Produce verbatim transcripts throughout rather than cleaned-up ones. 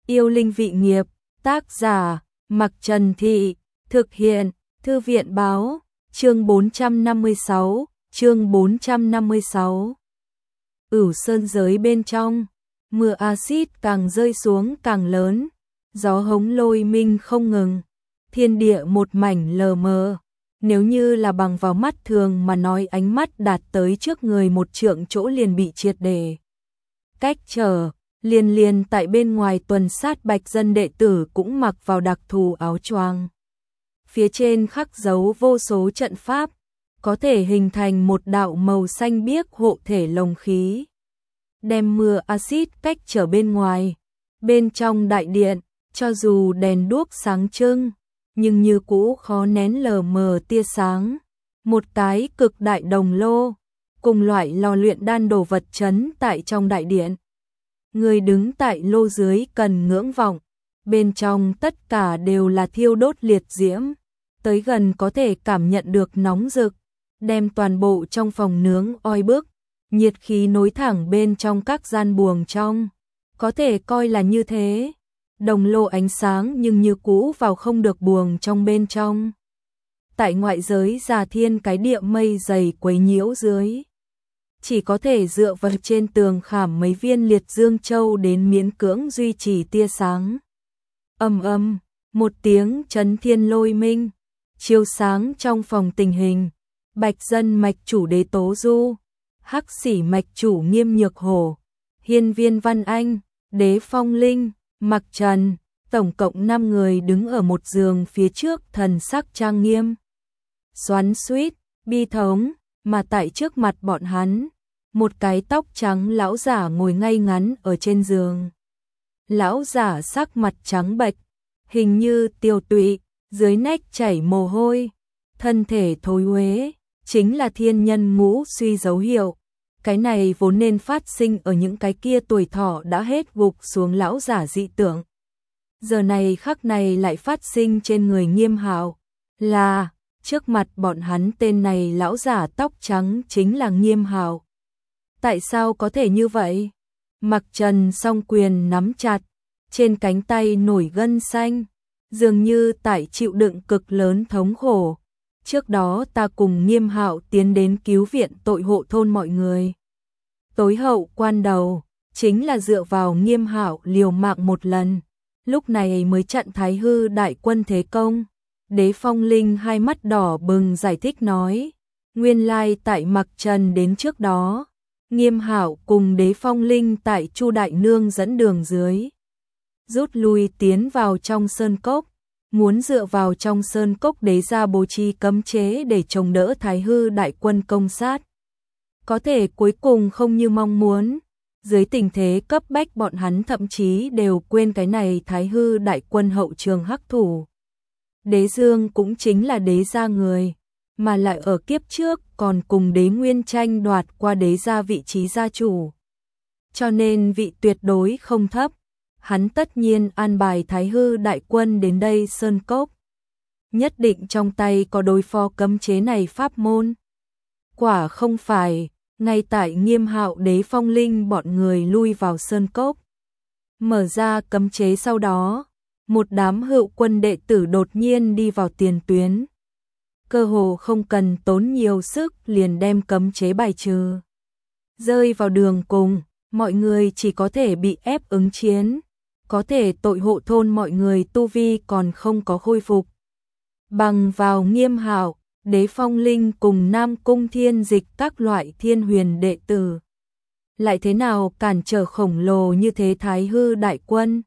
Yêu linh vị nghiệp, tác giả, Mặc Trần Thị, thực hiện, Thư viện báo, chương bốn trăm năm mươi sáu, chương bốn trăm năm mươi sáu. Ửu sơn giới bên trong, mưa axit càng rơi xuống càng lớn, gió hống lôi minh không ngừng, thiên địa một mảnh lờ mờ. Nếu như là bằng vào mắt thường mà nói, ánh mắt đạt tới trước người một trượng chỗ liền bị triệt để cách trở. Liên liên tại bên ngoài tuần sát bạch dân đệ tử cũng mặc vào đặc thù áo choàng. Phía trên khắc dấu vô số trận pháp, có thể hình thành một đạo màu xanh biếc hộ thể lồng khí, đem mưa axit cách trở bên ngoài. Bên trong đại điện, cho dù đèn đuốc sáng trưng, nhưng như cũ khó nén lờ mờ tia sáng. Một cái cực đại đồng lô, cùng loại lò luyện đan đồ vật trấn tại trong đại điện. Người đứng tại lô dưới cần ngưỡng vọng, bên trong tất cả đều là thiêu đốt liệt diễm, tới gần có thể cảm nhận được nóng rực, đem toàn bộ trong phòng nướng oi bức, nhiệt khí nối thẳng bên trong các gian buồng trong, có thể coi là như thế. Đồng lô ánh sáng nhưng như cũ vào không được buồng trong bên trong. Tại ngoại giới già thiên cái địa mây dày quấy nhiễu dưới, chỉ có thể dựa vào trên tường khảm mấy viên liệt dương châu đến miễn cưỡng duy trì tia sáng. Ầm ầm, một tiếng chấn thiên lôi minh, chiếu sáng trong phòng tình hình. Bạch dân mạch chủ Đế Tố Du, Hắc Xỉ mạch chủ Nghiêm Nhược Hổ, Hiên Viên Văn Anh, Đế Phong Linh, Mặc Trần, tổng cộng năm người đứng ở một giường phía trước, thần sắc trang nghiêm, xoắn xuýt, bi thống, mà tại trước mặt bọn hắn, một cái tóc trắng lão giả ngồi ngay ngắn ở trên giường. Lão giả sắc mặt trắng bệch, hình như tiêu tụy, dưới nách chảy mồ hôi, thân thể thối uế, chính là thiên nhân ngũ suy dấu hiệu. Cái này vốn nên phát sinh ở những cái kia tuổi thọ đã hết gục xuống lão giả dị tượng. Giờ này khắc này lại phát sinh trên người Nghiêm Hạo, là trước mặt bọn hắn tên này lão giả tóc trắng chính là Nghiêm Hạo. Tại sao có thể như vậy? Mặc Trần song quyền nắm chặt, trên cánh tay nổi gân xanh, dường như tại chịu đựng cực lớn thống khổ. Trước đó ta cùng Nghiêm Hạo tiến đến cứu viện tội hộ thôn mọi người. Tối hậu quan đầu, chính là dựa vào Nghiêm Hạo liều mạng một lần, lúc này mới chặn Thái Hư đại quân thế công. Đế Phong Linh hai mắt đỏ bừng giải thích nói, nguyên lai tại Mặc Trần đến trước đó, Nghiêm Hạo cùng Đế Phong Linh tại Chu Đại Nương dẫn đường dưới, rút lui tiến vào trong sơn cốc, muốn dựa vào trong sơn cốc đế ra bố trí cấm chế để chống đỡ Thái Hư đại quân công sát. Có thể cuối cùng không như mong muốn, dưới tình thế cấp bách bọn hắn thậm chí đều quên cái này Thái Hư đại quân hậu trường hắc thủ. Đế Dương cũng chính là đế gia người, mà lại ở kiếp trước còn cùng Đế Nguyên tranh đoạt qua đế gia vị trí gia chủ. Cho nên vị tuyệt đối không thấp, hắn tất nhiên an bài Thái Hư đại quân đến đây sơn cốc. Nhất định trong tay có đối phó cấm chế này pháp môn. Quả không phải, ngay tại Nghiêm Hạo Đế Phong Linh bọn người lui vào sơn cốc, mở ra cấm chế sau đó, một đám hữu quân đệ tử đột nhiên đi vào tiền tuyến. Cơ hồ không cần tốn nhiều sức liền đem cấm chế bài trừ. Rơi vào đường cùng, mọi người chỉ có thể bị ép ứng chiến, có thể tội hộ thôn mọi người tu vi còn không có khôi phục. Bằng vào Nghiêm Hạo, Đế Phong Linh cùng Nam Cung Thiên Dịch các loại thiên huyền đệ tử, lại thế nào cản trở khổng lồ như thế Thái Hư đại quân.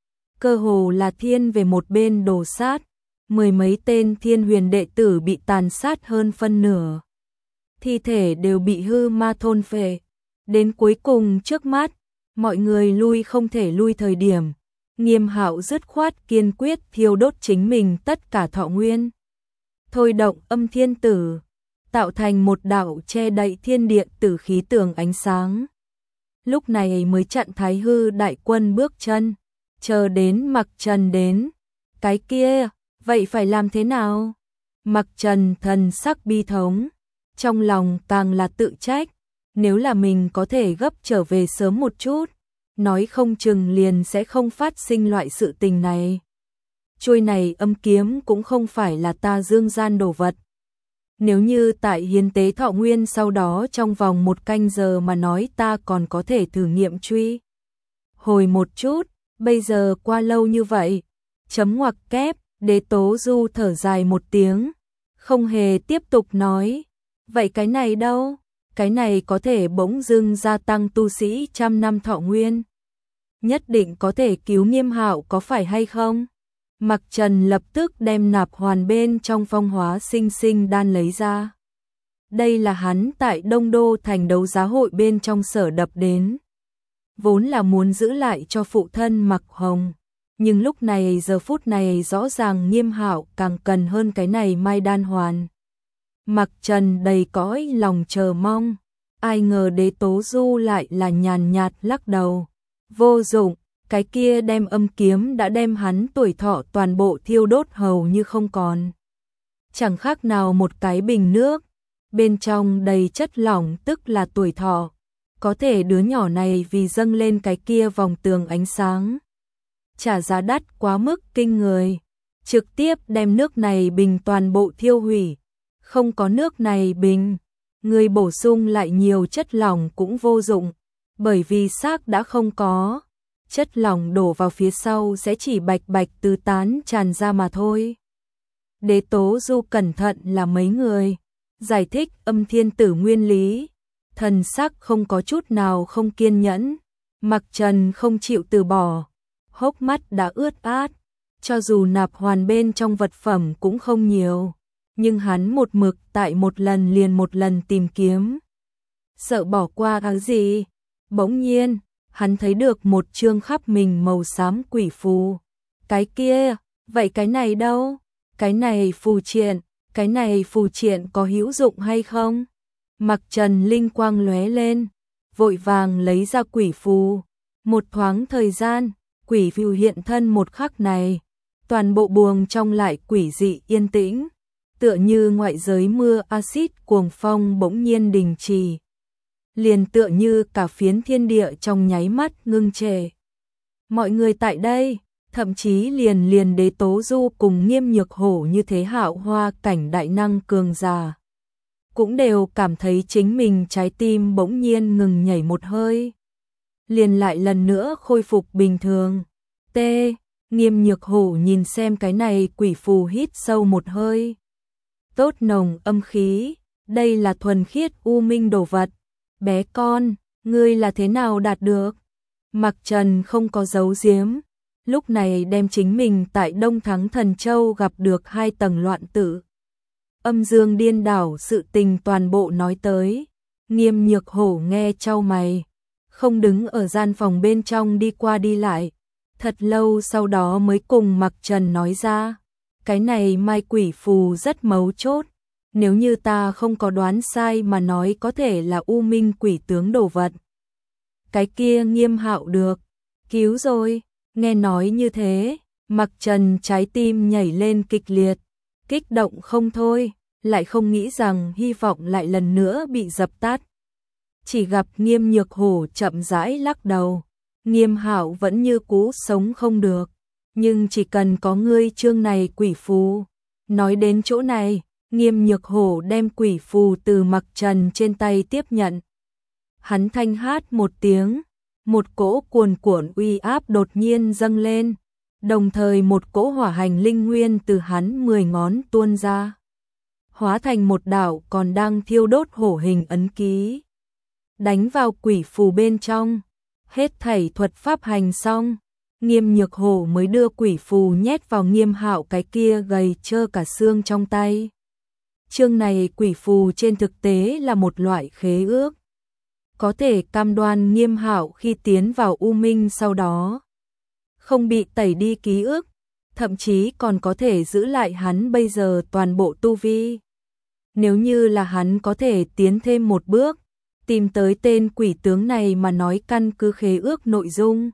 Cơ hồ là thiên về một bên đổ sát, mười mấy tên thiên huyền đệ tử bị tàn sát hơn phân nửa. Thi thể đều bị hư ma thôn phệ. Đến cuối cùng trước mắt, mọi người lui không thể lui thời điểm, Nghiêm Hạo dứt khoát kiên quyết thiêu đốt chính mình tất cả thọ nguyên. Thôi động âm thiên tử, tạo thành một đạo che đậy thiên địa tử khí tường ánh sáng. Lúc này mới chặn Thái Hư đại quân bước chân, chờ đến Mặc Trần đến. Cái kia, vậy phải làm thế nào? Mặc Trần thần sắc bi thống, trong lòng càng là tự trách, nếu là mình có thể gấp trở về sớm một chút, nói không chừng liền sẽ không phát sinh loại sự tình này. Chuôi này âm kiếm cũng không phải là ta dương gian đồ vật. Nếu như tại hiến tế thọ nguyên sau đó trong vòng một canh giờ mà nói ta còn có thể thử nghiệm truy. Hồi một chút, bây giờ qua lâu như vậy. Chấm ngoặc kép, Đế Tố Du thở dài một tiếng, không hề tiếp tục nói. Vậy cái này đâu? Cái này có thể bỗng dưng gia tăng tu sĩ trăm năm thọ nguyên. Nhất định có thể cứu Nghiêm Hạo có phải hay không? Mặc Trần lập tức đem nạp hoàn bên trong phong hóa sinh sinh đan lấy ra. Đây là hắn tại Đông Đô thành đấu giá hội bên trong sở đập đến. Vốn là muốn giữ lại cho phụ thân Mặc Hồng. Nhưng lúc này giờ phút này rõ ràng Nghiêm Hạo càng cần hơn cái này mai đan hoàn. Mặc Trần đầy cõi lòng chờ mong. Ai ngờ Đế Tố Du lại là nhàn nhạt lắc đầu. Vô dụng, cái kia đem âm kiếm đã đem hắn tuổi thọ toàn bộ thiêu đốt hầu như không còn. Chẳng khác nào một cái bình nước, bên trong đầy chất lỏng tức là tuổi thọ. Có thể đứa nhỏ này vì dâng lên cái kia vòng tường ánh sáng. Trả giá đắt quá mức kinh người, trực tiếp đem nước này bình toàn bộ thiêu hủy. Không có nước này bình, người bổ sung lại nhiều chất lỏng cũng vô dụng, bởi vì xác đã không có. Chất lỏng đổ vào phía sau sẽ chỉ bạch bạch tứ tán tràn ra mà thôi. Đế Tố Du cẩn thận là mấy người, giải thích âm thiên tử nguyên lý, thần sắc không có chút nào không kiên nhẫn. Mặc Trần không chịu từ bỏ, hốc mắt đã ướt át, cho dù nạp hoàn bên trong vật phẩm cũng không nhiều, nhưng hắn một mực tại một lần liền một lần tìm kiếm. Sợ bỏ qua cái gì? Bỗng nhiên, hắn thấy được một chương khắp mình màu xám quỷ phù. Cái kia, vậy cái này đâu? Cái này phù triện, cái này phù triện có hữu dụng hay không? Mặc Trần linh quang lóe lên, vội vàng lấy ra quỷ phù. Một thoáng thời gian, quỷ phù hiện thân một khắc này, toàn bộ buồng trong lại quỷ dị yên tĩnh, tựa như ngoại giới mưa axit cuồng phong bỗng nhiên đình trì. Liền tựa như cả phiến thiên địa trong nháy mắt ngưng trệ. Mọi người tại đây, thậm chí liền liền Đế Tố Du cùng Nghiêm Nhược Hổ như thế hạo hoa cảnh đại năng cường giả, cũng đều cảm thấy chính mình trái tim bỗng nhiên ngừng nhảy một hơi. Liền lại lần nữa khôi phục bình thường. T. Nghiêm Nhược Hổ nhìn xem cái này quỷ phù hít sâu một hơi. Tốt nồng âm khí, đây là thuần khiết u minh đồ vật. Bé con, ngươi là thế nào đạt được? Mặc Trần không có giấu giếm, lúc này đem chính mình tại Đông Thắng Thần Châu gặp được hai tầng loạn tử. Âm dương điên đảo sự tình toàn bộ nói tới. Nghiêm Nhược Hổ nghe chau mày, không đứng ở gian phòng bên trong đi qua đi lại. Thật lâu sau đó mới cùng Mặc Trần nói ra, cái này mai quỷ phù rất mấu chốt. Nếu như ta không có đoán sai mà nói có thể là u minh quỷ tướng đồ vật. Cái kia Nghiêm Hạo được cứu rồi. Nghe nói như thế, Mặc Trần trái tim nhảy lên kịch liệt, kích động không thôi, lại không nghĩ rằng hy vọng lại lần nữa bị dập tắt. Chỉ gặp Nghiêm Nhược Hổ chậm rãi lắc đầu. Nghiêm Hạo vẫn như cũ sống không được, nhưng chỉ cần có ngươi chương này quỷ phù. Nói đến chỗ này, Nghiêm Nhược Hổ đem quỷ phù từ Mặc Trần trên tay tiếp nhận. Hắn thanh hát một tiếng, một cỗ cuồn cuộn uy áp đột nhiên dâng lên, đồng thời một cỗ hỏa hành linh nguyên từ hắn mười ngón tuôn ra, hóa thành một đạo còn đang thiêu đốt hổ hình ấn ký, đánh vào quỷ phù bên trong. Hết thảy thuật pháp hành xong, Nghiêm Nhược Hổ mới đưa quỷ phù nhét vào Nghiêm Hạo cái kia gầy trơ cả xương trong tay. Chương này quỷ phù trên thực tế là một loại khế ước, có thể cam đoan Nghiêm Hạo khi tiến vào u minh sau đó không bị tẩy đi ký ức, thậm chí còn có thể giữ lại hắn bây giờ toàn bộ tu vi. Nếu như là hắn có thể tiến thêm một bước, tìm tới tên quỷ tướng này mà nói căn cứ khế ước nội dung,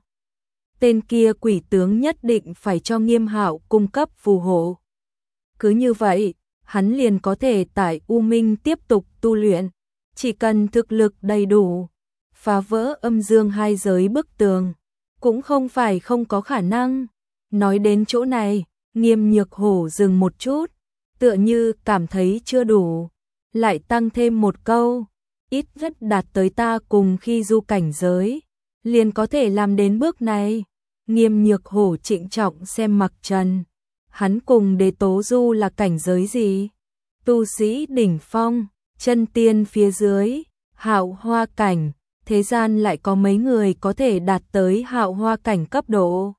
tên kia quỷ tướng nhất định phải cho Nghiêm Hạo cung cấp phù hộ. Cứ như vậy, hắn liền có thể tại U Minh tiếp tục tu luyện, chỉ cần thực lực đầy đủ, phá vỡ âm dương hai giới bức tường, cũng không phải không có khả năng. Nói đến chỗ này, Nghiêm Nhược Hổ dừng một chút, tựa như cảm thấy chưa đủ, lại tăng thêm một câu, ít nhất đạt tới ta cùng khi du cảnh giới, liền có thể làm đến bước này. Nghiêm Nhược Hổ trịnh trọng xem Mặc Trần, hắn cùng Đế Tố Du là cảnh giới gì? Tu sĩ đỉnh phong, chân tiên phía dưới, hạo hoa cảnh, thế gian lại có mấy người có thể đạt tới hạo hoa cảnh cấp độ?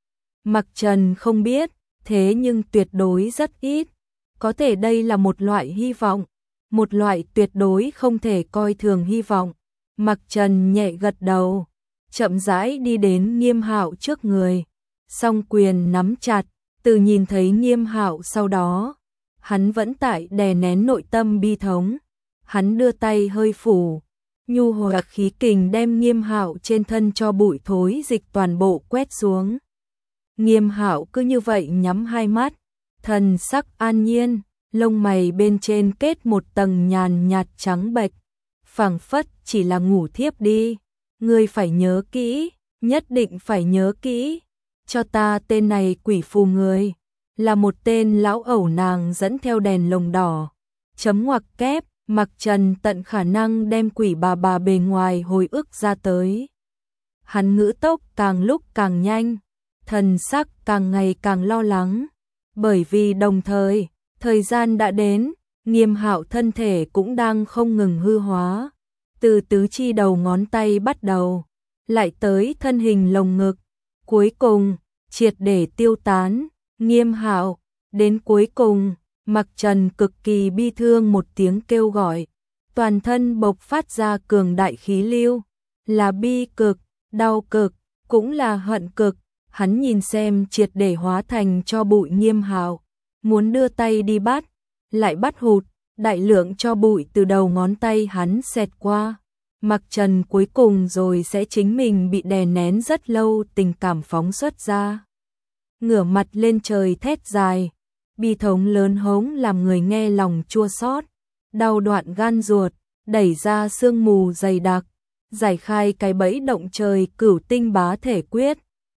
Mặc Trần không biết, thế nhưng tuyệt đối rất ít, có thể đây là một loại hy vọng, một loại tuyệt đối không thể coi thường hy vọng. Mặc Trần nhẹ gật đầu, chậm rãi đi đến Nghiêm Hạo trước người, song quyền nắm chặt, từ nhìn thấy Nghiêm Hạo sau đó, hắn vẫn tại đè nén nội tâm bi thống, hắn đưa tay hơi phủ, nhu hòa khí kình đem Nghiêm Hạo trên thân cho bụi thối dịch toàn bộ quét xuống. Nghiêm Hạo cứ như vậy nhắm hai mắt, thần sắc an nhiên, lông mày bên trên kết một tầng nhàn nhạt trắng bệch, phảng phất chỉ là ngủ thiếp đi. Ngươi phải nhớ kỹ, nhất định phải nhớ kỹ, cho ta tên này quỷ phù người, là một tên lão ẩu nàng dẫn theo đèn lồng đỏ, chấm ngoặc kép. Mặc Trần tận khả năng đem quỷ bà bà bề ngoài hồi ức ra tới. Hắn ngữ tốc càng lúc càng nhanh, thần sắc càng ngày càng lo lắng, bởi vì đồng thời, thời gian đã đến, Nghiêm Hạo thân thể cũng đang không ngừng hư hóa, từ tứ chi đầu ngón tay bắt đầu, lại tới thân hình lồng ngực, cuối cùng, triệt để tiêu tán. Nghiêm Hạo, đến cuối cùng, Mặc Trần cực kỳ bi thương một tiếng kêu gọi, toàn thân bộc phát ra cường đại khí lưu, là bi cực, đau cực, cũng là hận cực. Hắn nhìn xem triệt để hóa thành cho bụi Nghiêm Hạo, muốn đưa tay đi bắt, lại bắt hụt, đại lượng cho bụi từ đầu ngón tay hắn xẹt qua. Mặc Trần cuối cùng rồi sẽ chính mình bị đè nén rất lâu tình cảm phóng xuất ra. Ngửa mặt lên trời thét dài, bi thống lớn hống làm người nghe lòng chua xót, đau đoạn gan ruột, đẩy ra sương mù dày đặc, giải khai cái bẫy động trời cửu tinh bá thể quyết.